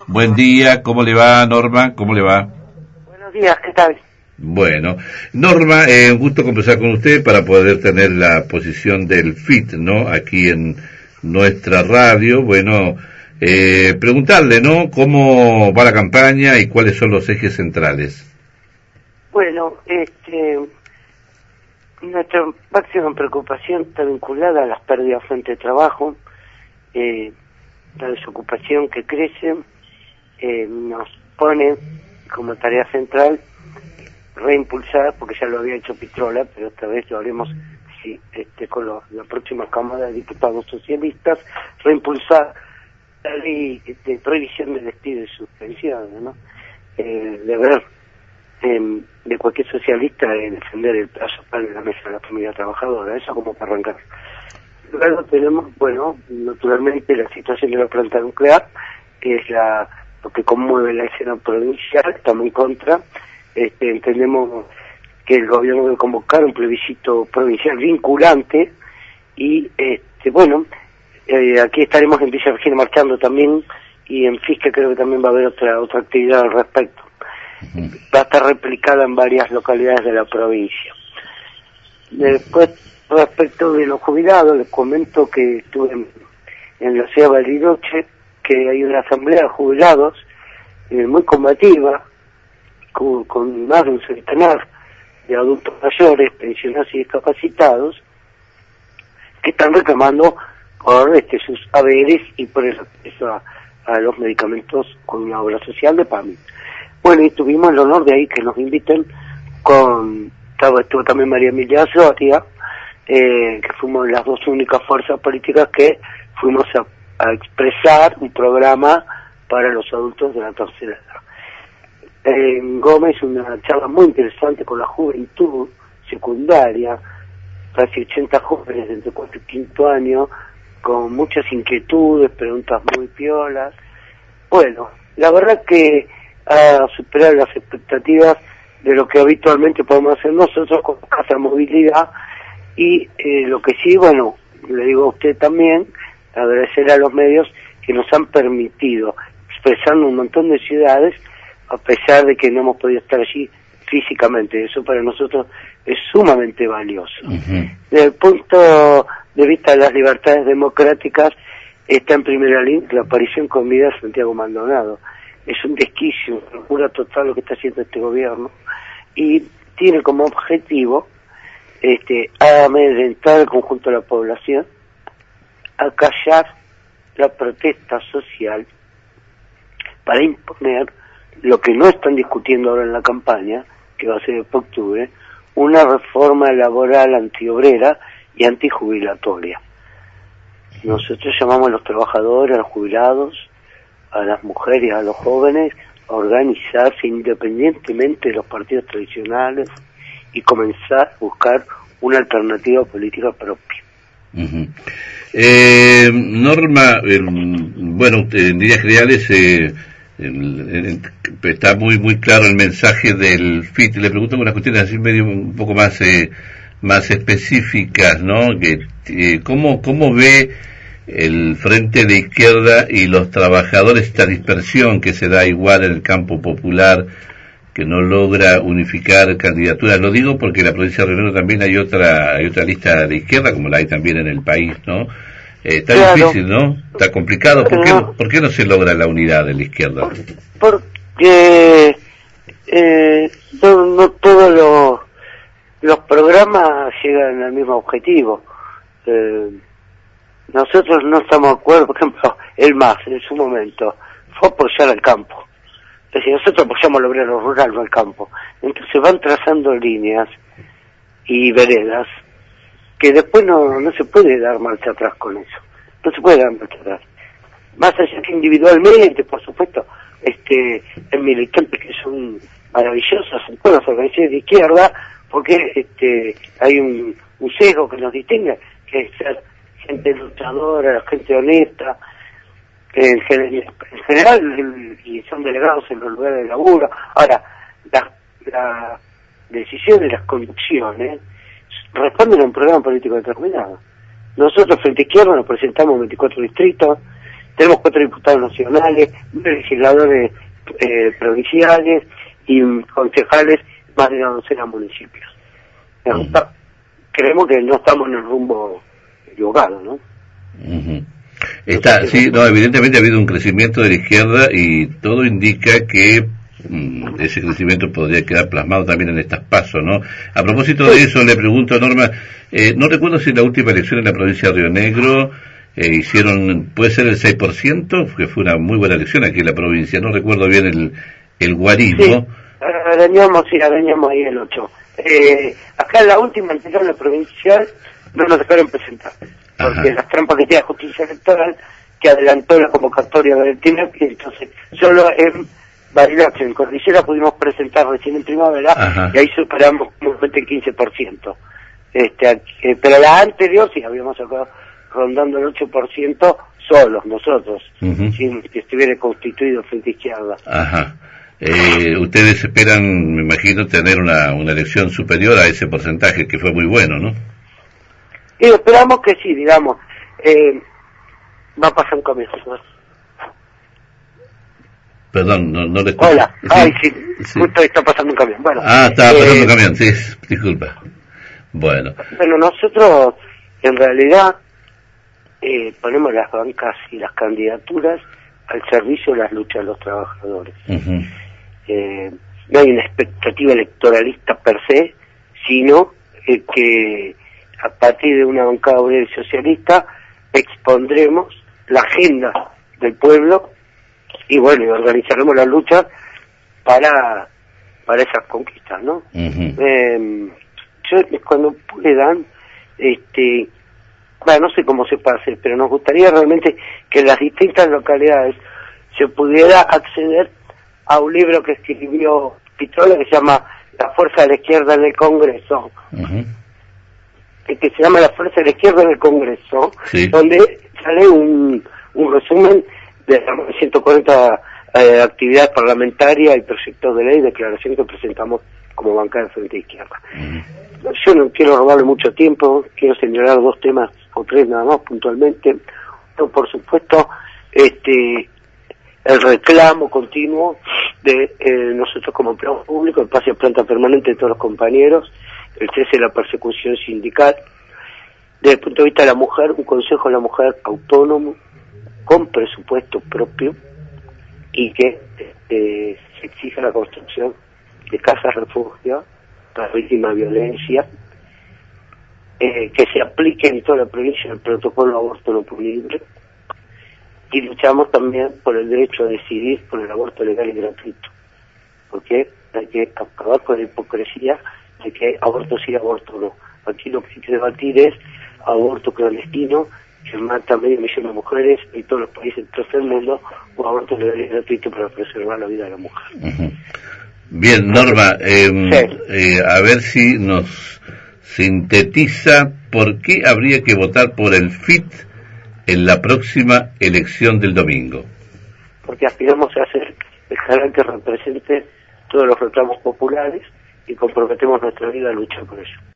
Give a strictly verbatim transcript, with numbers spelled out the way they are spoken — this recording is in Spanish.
Buen día, ¿cómo le va, Norma? ¿Cómo le va? Buenos días, ¿qué tal? Bueno, Norma, eh, un gusto conversar con usted para poder tener la posición del F I T, ¿no? Aquí en nuestra radio. Bueno, eh, preguntarle, ¿no? ¿Cómo va la campaña y cuáles son los ejes centrales? Bueno, este, nuestra máxima preocupación está vinculada a las pérdidas frente de trabajo, eh, la desocupación que crece, eh, nos pone como tarea central reimpulsar, porque ya lo había hecho Pitrola, pero esta vez lo haremos sí, este, con lo, la próxima Cámara de Diputados Socialistas, reimpulsar la ley de prohibición de despido y suspensión, ¿no? Eh, de ver eh, de cualquier socialista de defender el plazo para la mesa de la familia trabajadora, eso como para arrancar. Luego tenemos, bueno, naturalmente la situación de la planta nuclear, que es la lo que conmueve la escena provincial, estamos en contra. Este, entendemos que el gobierno debe convocar un plebiscito provincial vinculante y, este, bueno, eh, aquí estaremos en Villa Virginia marchando también y en Fisque creo que también va a haber otra otra actividad al respecto. Uh-huh. Va a estar replicada en varias localidades de la provincia. Después, respecto de los jubilados, les comento que estuve en, en la ciudad de Bariloche, que hay una asamblea de jubilados eh, muy combativa, con, con más de un centenar de adultos mayores, pensionados y discapacitados, que están reclamando por este, sus haberes y por el acceso a, a los medicamentos con una obra social de P A M I. Bueno, y tuvimos el honor de ahí que nos inviten con, estaba, estuvo también María Emilia Soria, eh, que fuimos las dos únicas fuerzas políticas que fuimos a, a expresar un programa para los adultos de la tercera edad. En Gómez una charla muy interesante con la juventud secundaria, casi ochenta jóvenes de entre cuarto y quinto año, con muchas inquietudes, preguntas muy piolas. Bueno, la verdad que ha superado las expectativas de lo que habitualmente podemos hacer nosotros con Casa Movilidad y eh, lo que sí, bueno, le digo a usted también, agradecer a los medios que nos han permitido expresar en un montón de ciudades a pesar de que no hemos podido estar allí físicamente. Eso para nosotros es sumamente valioso. Uh-huh. Desde el punto de vista de las libertades democráticas, está en primera línea la aparición con vida de Santiago Maldonado. Es un desquicio, una locura total lo que está haciendo este gobierno, y tiene como objetivo este, amedrentar al conjunto de la población, acallar la protesta social para imponer lo que no están discutiendo ahora en la campaña, que va a ser en octubre, una reforma laboral antiobrera y antijubilatoria. Nosotros llamamos a los trabajadores, a los jubilados, a las mujeres, a los jóvenes, a organizarse independientemente de los partidos tradicionales y comenzar a buscar una alternativa política propia. Uh-huh. Eh, Norma, eh, bueno, en líneas generales eh, el, el, está muy muy claro el mensaje del F I T. Le pregunto unas cuestiones así medio un poco más eh, más específicas, ¿no? Que eh, cómo cómo ve el Frente de Izquierda y los trabajadores esta dispersión que se da igual en el campo popular, que no logra unificar candidaturas. Lo digo porque en la provincia de Río Negro también hay otra hay otra lista de izquierda, como la hay también en el país, ¿no? Eh, está claro. Difícil, ¿no? Está complicado. ¿Por qué, no, ¿Por qué no se logra la unidad de la izquierda? Porque eh, no, no todos los, los programas llegan al mismo objetivo. Eh, nosotros no estamos de acuerdo, por ejemplo, el M A S en su momento fue apoyar al campo. Es decir, nosotros apoyamos al obrero rural, no al campo. Entonces van trazando líneas y veredas que después no, no se puede dar marcha atrás con eso. No se puede dar marcha atrás. Más allá que individualmente, por supuesto, este, hay militantes que son maravillosas en todas las organizaciones de izquierda, porque este, hay un, un sesgo que nos distingue, que es ser gente luchadora, gente honesta, en, en general, y son delegados en los lugares de laburo. Ahora, la, la decisión de las conducciones responden a un programa político determinado. Nosotros, Frente Izquierda, nos presentamos en veinticuatro distritos, tenemos cuatro diputados nacionales, legisladores eh, provinciales y concejales, más de una docena de municipios. Uh-huh. Creemos que no estamos en el rumbo equivocado, ¿no? Uh-huh. Está, sí, no, evidentemente ha habido un crecimiento de la izquierda y todo indica que mm, ese crecimiento podría quedar plasmado también en estas pasos, ¿no? A propósito de eso, le pregunto a Norma, eh, no recuerdo si en la última elección en la provincia de Río Negro eh, hicieron, puede ser el seis por ciento, que fue una muy buena elección aquí en la provincia, no recuerdo bien el, el guarismo. Sí, arañamos, sí, arañamos ahí el ocho. Eh, acá en la última anterior, en la provincial, no nos dejaron presentar, porque Ajá. las trampas que tiene la justicia electoral, que adelantó la convocatoria del T I N E P, y entonces solo en Bariloche, en Cordillera, pudimos presentar recién en primavera, Ajá. y ahí superamos como el quince por ciento. Este, eh, pero la anterior sí habíamos sacado rondando el ocho por ciento solos, nosotros, uh-huh. sin que estuviera constituido Frente Izquierda. Ajá. Eh, ustedes esperan, me imagino, tener una, una elección superior a ese porcentaje, que fue muy bueno, ¿no? Y esperamos que sí, digamos. Eh, va a pasar un camión. Perdón, no, no le escucho. Hola, sí, ay, sí, sí, justo está pasando un camión. Bueno, ah, estaba eh, pasando un camión, sí, disculpa. Bueno. Bueno, nosotros, en realidad, eh, ponemos las bancas y las candidaturas al servicio de las luchas de los trabajadores. Uh-huh. Eh, no hay una expectativa electoralista per se, sino eh, que a partir de una bancada obrera y socialista expondremos la agenda del pueblo y bueno, y organizaremos la lucha para para esas conquistas, ¿no? Uh-huh. Eh, yo cuando puedan, este, bueno, no sé cómo se puede hacer, pero nos gustaría realmente que en las distintas localidades se pudiera acceder a un libro que escribió Pitrola que se llama La Fuerza de la Izquierda en el Congreso, uh-huh. que, que se llama La Fuerza de la Izquierda en el Congreso, sí. donde sale un, un resumen de las ciento cuarenta eh, actividades parlamentarias y proyectos de ley, declaración que presentamos como bancada de Frente Izquierda. Uh-huh. Yo no quiero robarle mucho tiempo, quiero señalar dos temas o tres nada más puntualmente. Pero, por supuesto, este el reclamo continuo de eh, nosotros como empleados públicos, el pase a planta permanente de todos los compañeros, el cese de la persecución sindical. Desde el punto de vista de la mujer, un consejo de la mujer autónomo, con presupuesto propio, y que eh, se exija la construcción de casas refugio para víctimas de violencia, eh, que se aplique en toda la provincia el protocolo de aborto no punible, y luchamos también por el derecho a decidir por el aborto legal y gratuito, porque hay que acabar con la hipocresía de que aborto sí, aborto no. Aquí lo que hay que debatir es aborto clandestino, que mata a medio millón de mujeres en todos los países del tercer mundo, o aborto legal y gratuito para preservar la vida de la mujer. Uh-huh. Bien, Norma, eh, sí. eh, a ver si nos sintetiza por qué habría que votar por el F I T en la próxima elección del domingo. Porque aspiramos a ser el canal que represente todos los reclamos populares y comprometemos nuestra vida a luchar por ello.